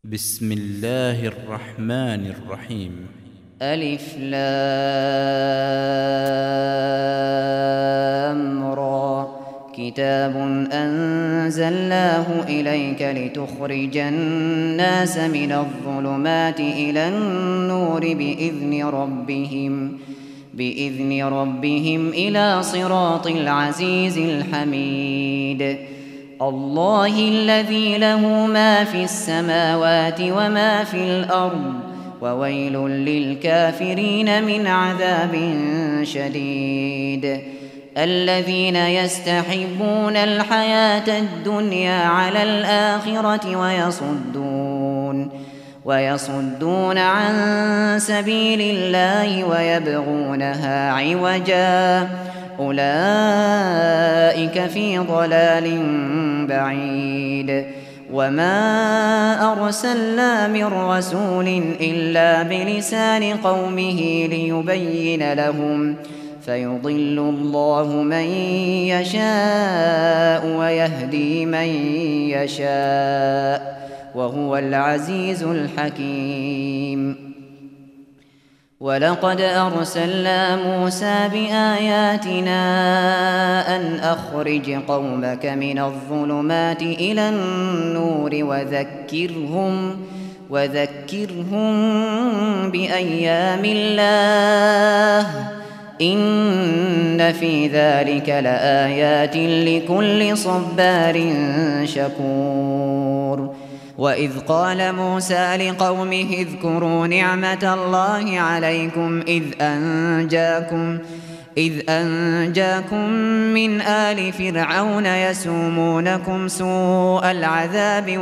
بسم الله الرحمن الرحيم. ألف لام را كتاب أنزلناه إليك لتخرج الناس من الظلمات إلى النور بإذن ربهم إلى صراط العزيز الحميد. الله الذي له ما في السماوات وما في الأرض وويل للكافرين من عذاب شديد. الذين يستحبون الحياة الدنيا على الآخرة ويصدون عن سبيل الله ويبغونها عوجا أولئك في ضلال بعيد. وما أرسلنا من رسول إلا بلسان قومه ليبين لهم فيضل الله من يشاء ويهدي من يشاء وهو العزيز الحكيم. ولقد أرسلنا موسى بآياتنا أن أخرج قومك من الظلمات إلى النور وذكرهم بأيام الله إن في ذلك لآيات لكل صبار شكور. وإذ قال موسى لقومه اذكروا نعمة الله عليكم إذ أنجاكم من آل فرعون يسومونكم سوء العذاب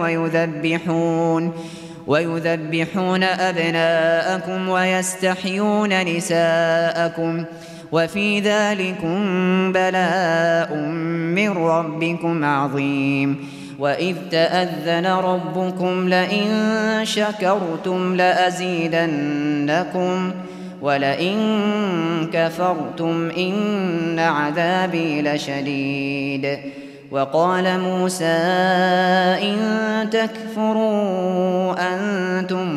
ويذبحون أبناءكم ويستحيون نساءكم وفي ذلكم بلاء من ربكم عظيم. وإذ تأذن ربكم لئن شكرتم لأزيدنكم ولئن كفرتم إن عذابي لشديد. وقال موسى إن تكفروا أنتم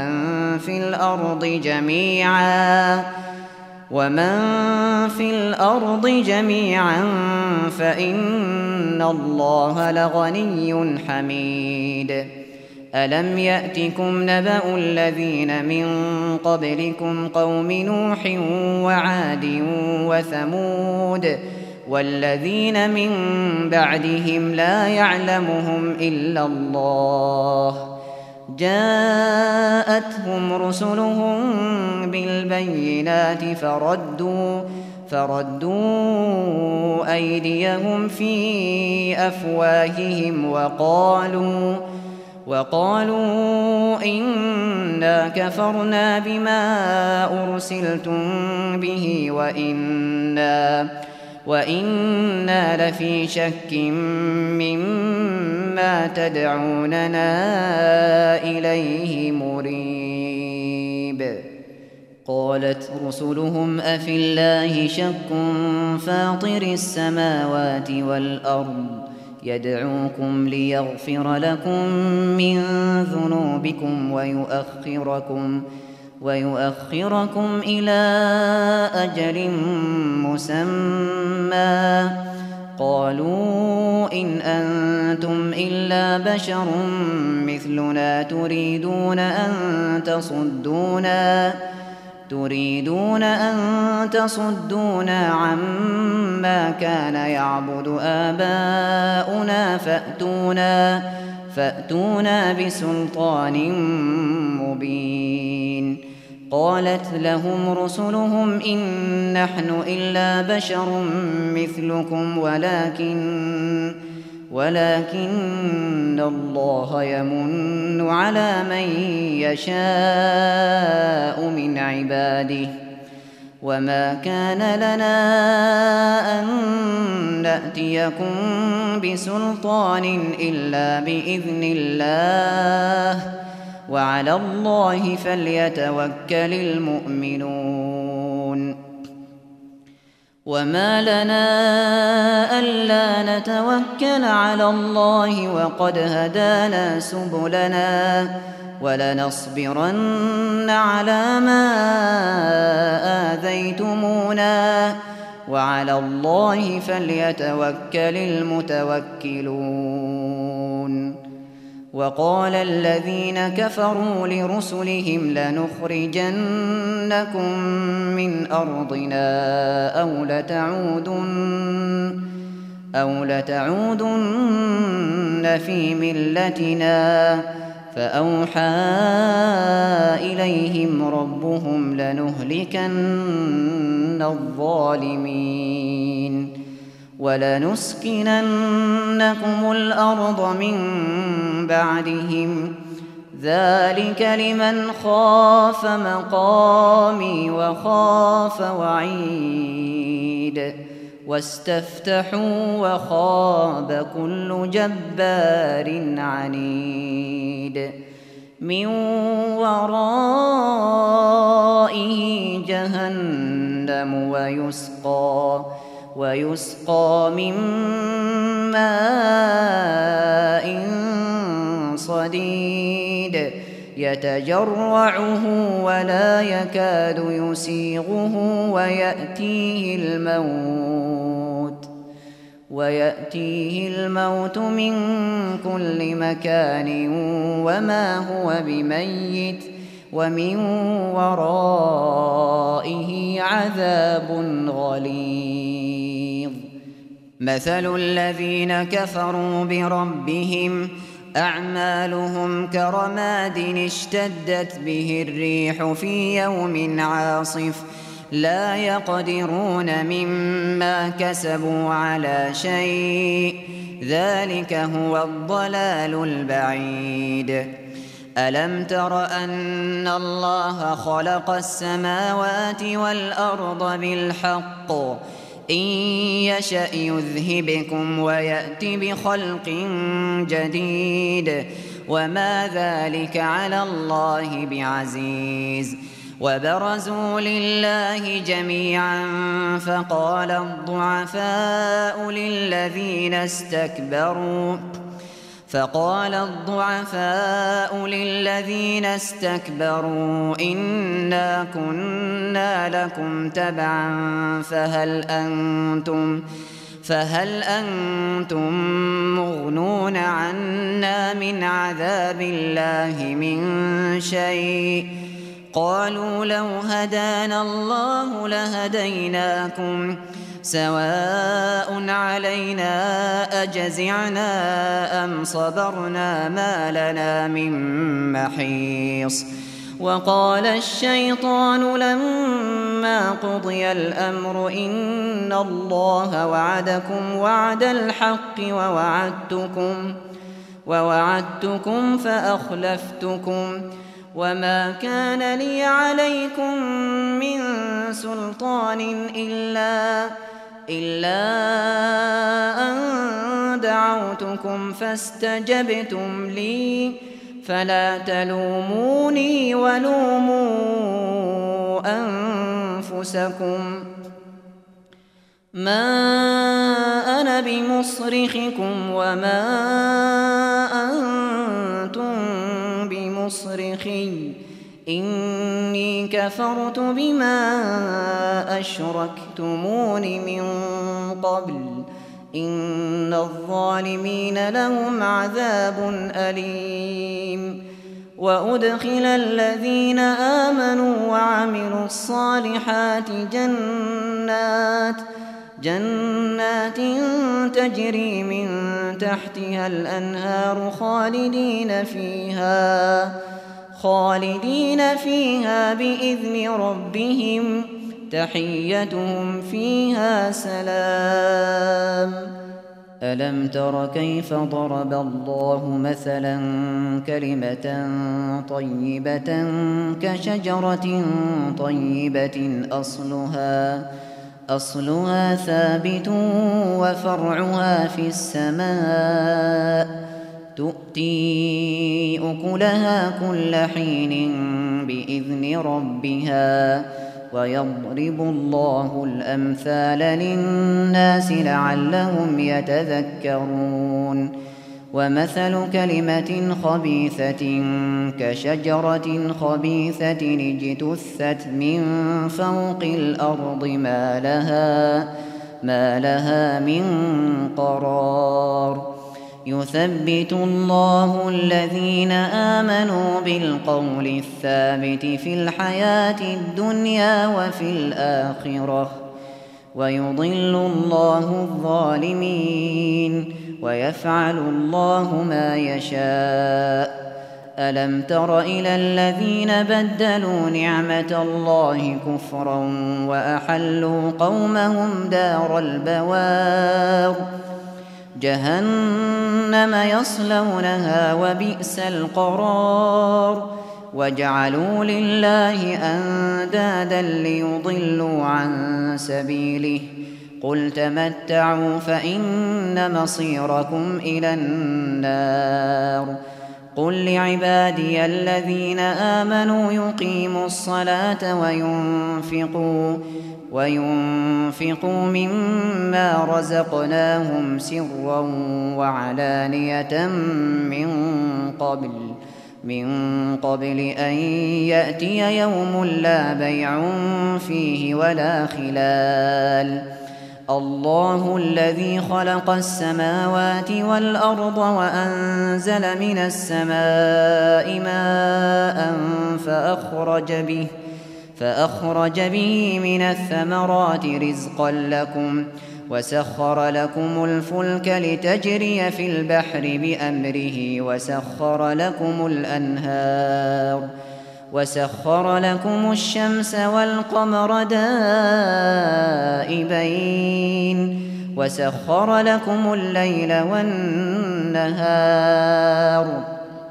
ومن في الأرض جميعا فإن الله لغني حميد. ألم يأتكم نبأ الذين من قبلكم قوم نوح وعاد وثمود والذين من بعدهم لا يعلمهم إلا الله جاءتهم رسلهم بالبينات فردوا أيديهم في أفواههم وقالوا إنا كفرنا بما أرسلتم به وإنا لفي شك مما تدعوننا إليه مريب. قالت رسلهم أفي الله شك فاطر السماوات والأرض يدعوكم ليغفر لكم من ذنوبكم ويؤخركم إلى أجل مسمى قالوا إن أنتم إلا بشر مثلنا تريدون أن تصدونا عما كان يعبد آباؤنا فأتونا بسلطان مبين. قالت لهم رسلهم إن نحن إلا بشر مثلكم ولكن الله يمن على من يشاء من عباده وما كان لنا أن نأتيكم بسلطان إلا بإذن الله وعلى الله فليتوكل المؤمنون. وما لنا ألا نتوكل على الله وقد هدانا سبلنا ولنصبرن على ما آذيتمونا وعلى الله فليتوكل المتوكلون. وقال الذين كفروا لرسلهم لنخرجنكم من أرضنا أو لتعودن في ملتنا فأوحى إليهم ربهم لنهلكن الظالمين ولنسكننكم الأرض من بعدهم ذلك لمن خاف مقامي وخاف وعيد واستفتحوا وخاب كل جبار عنيد من ورائه جهنم ويسقى من ماء صديد يتجرعه ولا يكاد يسيغه ويأتيه الموت من كل مكان وما هو بميت ومن ورائه عذاب غليظ. مثل الذين كفروا بربهم أعمالهم كرماد اشتدت به الريح في يوم عاصف لا يقدرون مما كسبوا على شيء ذلك هو الضلال البعيد. ألم تر أن الله خلق السماوات والأرض بالحق إن يشأ يذهبكم ويأت بخلق جديد وما ذلك على الله بعزيز. وبرزوا لله جميعا فقال الضعفاء للذين استكبروا إنا كنا لكم تبعا فهل أنتم مغنون عنا من عذاب الله من شيء قالوا لو هدانا الله لهديناكم سواء علينا أجزعنا أم صبرنا ما لنا من محيص. وقال الشيطان لما قضي الأمر إن الله وعدكم وعد الحق ووعدتكم فأخلفتكم وما كان لي عليكم من سلطان إلا أن دعوتكم فاستجبتم لي فلا تلوموني ولوموا أنفسكم ما أنا بمصرخكم وما أنتم بمصرخي إني كفرت بما أشركتمون من قبل إن الظالمين لهم عذاب أليم. وأدخل الذين آمنوا وعملوا الصالحات جنات تجري من تحتها الأنهار خالدين فيها بإذن ربهم تحيتهم فيها سلام. ألم تر كيف ضرب الله مثلا كلمة طيبة كشجرة طيبة أصلها ثابت وفرعها في السماء تؤتي أكلها كل حين بإذن ربها ويضرب الله الأمثال للناس لعلهم يتذكرون ومثل كلمة خبيثة كشجرة خبيثة اجتثت من فوق الأرض ما لها من قرار يثبت الله الذين آمنوا بالقول الثابت في الحياة الدنيا وفي الآخرة ويضل الله الظالمين ويفعل الله ما يشاء ألم تر إلى الذين بدلوا نعمة الله كفرا وأحلوا قومهم دار البوار جهنم يصلونها وبئس القرار وجعلوا لله أندادا ليضلوا عن سبيله قل تمتعوا فإن مصيركم إلى النار قل لعبادي الذين آمنوا يقيموا الصلاة وينفقوا مما رزقناهم سرا وعلانية من قبل أن يأتي يوم لا بيع فيه ولا خلال الله الذي خلق السماوات والأرض وأنزل من السماء ماء فأخرج به من الثمرات رزقا لكم وسخر لكم الفلك لتجري في البحر بأمره وسخر لكم الأنهار وسخر لكم الشمس والقمر دائبين وسخر لكم الليل والنهار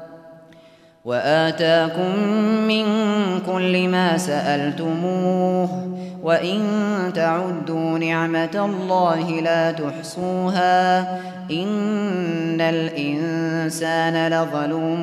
وآتاكم من كل ما سألتموه وإن تعدوا نعمة الله لا تحصوها إن الإنسان لظلوم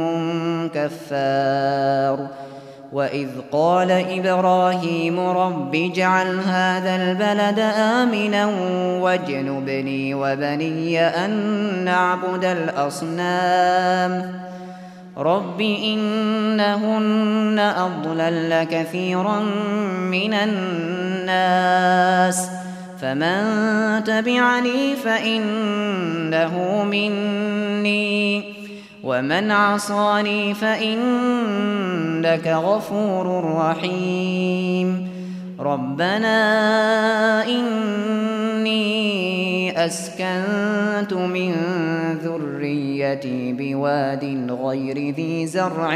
كفار وإذ قال إبراهيم رب اجعل هذا البلد آمنا واجنبني وبني أن نعبد الأصنام رب إنهن أضللن كثيرا من الناس فمن تبعني فإنه مني ومن عصاني فإنك غفور رحيم ربنا إني أسكنت من ذريتي بواد غير ذي زرع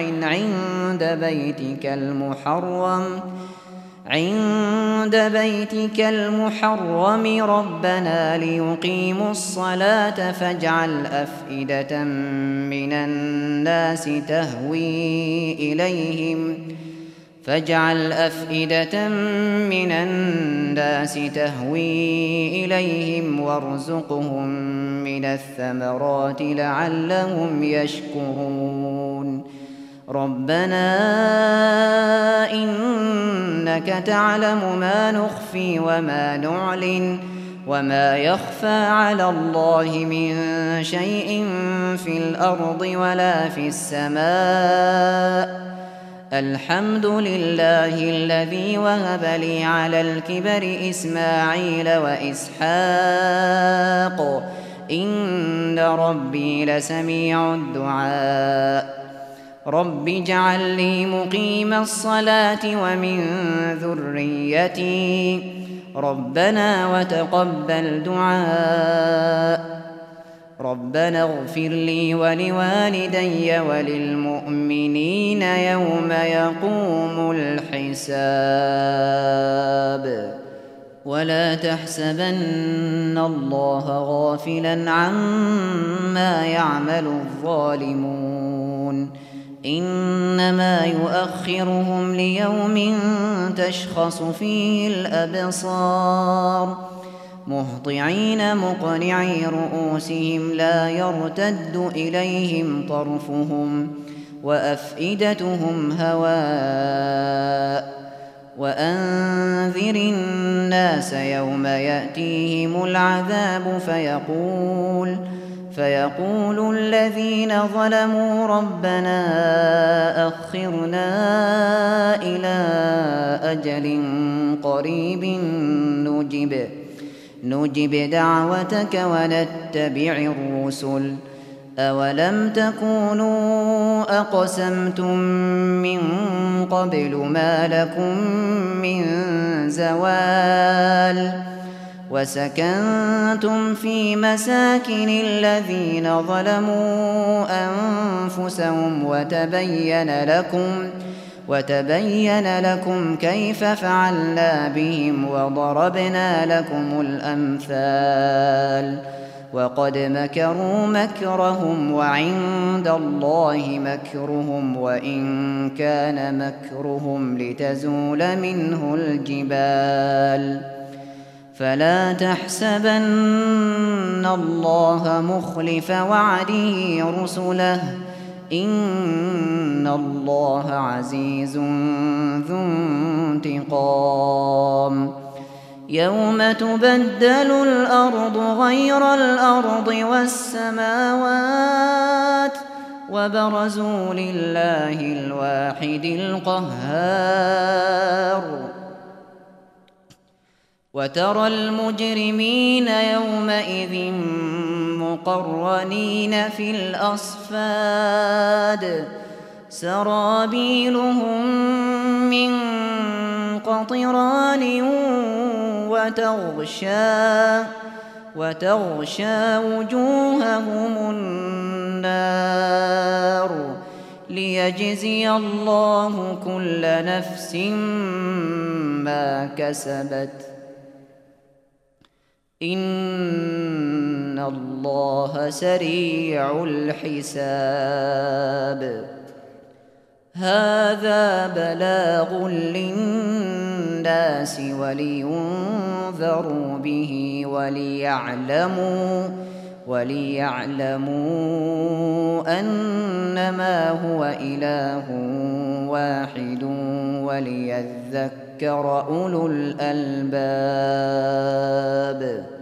عند بيتك المحرم ربنا ليقيموا الصلاة فاجعل أفئدة من الناس تهوي إليهم وارزقهم من الثمرات لعلهم يشكرون ربنا إنك تعلم ما نخفي وما نعلن وما يخفى على الله من شيء في الأرض ولا في السماء الحمد لله الذي وهب لي على الكبر إسماعيل وإسحاق إن ربي لسميع الدعاء رب اجعل لي مقيم الصلاة ومن ذريتي ربنا وتقبل دعاء ربنا اغفر لي ولوالدي وللمؤمنين يوم يقوم الحساب ولا تحسبن الله غافلا عما يعمل الظالمون إنما يؤخرهم ليوم تشخص فيه الأبصار مهطعين مقنعي رؤوسهم لا يرتد إليهم طرفهم وأفئدتهم هواء وأنذر الناس يوم يأتيهم العذاب فيقول الذين ظلموا ربنا أخرنا إلى أجل قريب نجب دعوتك ونتبع الرسل أولم تكونوا أقسمتم من قبل ما لكم من زوال وسكنتم في مساكن الذين ظلموا أنفسهم وتبين لكم كيف فعلنا بهم وضربنا لكم الأمثال وقد مكروا مكرهم وعند الله مكرهم وإن كان مكرهم لتزول منه الجبال فلا تحسبن الله مخلف وعده رسله إن الله عزيز ذو انتقام يوم تبدل الأرض غير الأرض والسماوات وبرزوا لله الواحد القهار وترى المجرمين يومئذ مقرنين في الأصفاد سرابيلهم من قطران وتغشى وجوههم النار ليجزي الله كل نفس ما كسبت إن الله سريع الحساب هذا بلاغ للناس ولينذروا به وليعلموا أنما هو إله واحد وليذكر أولو الألباب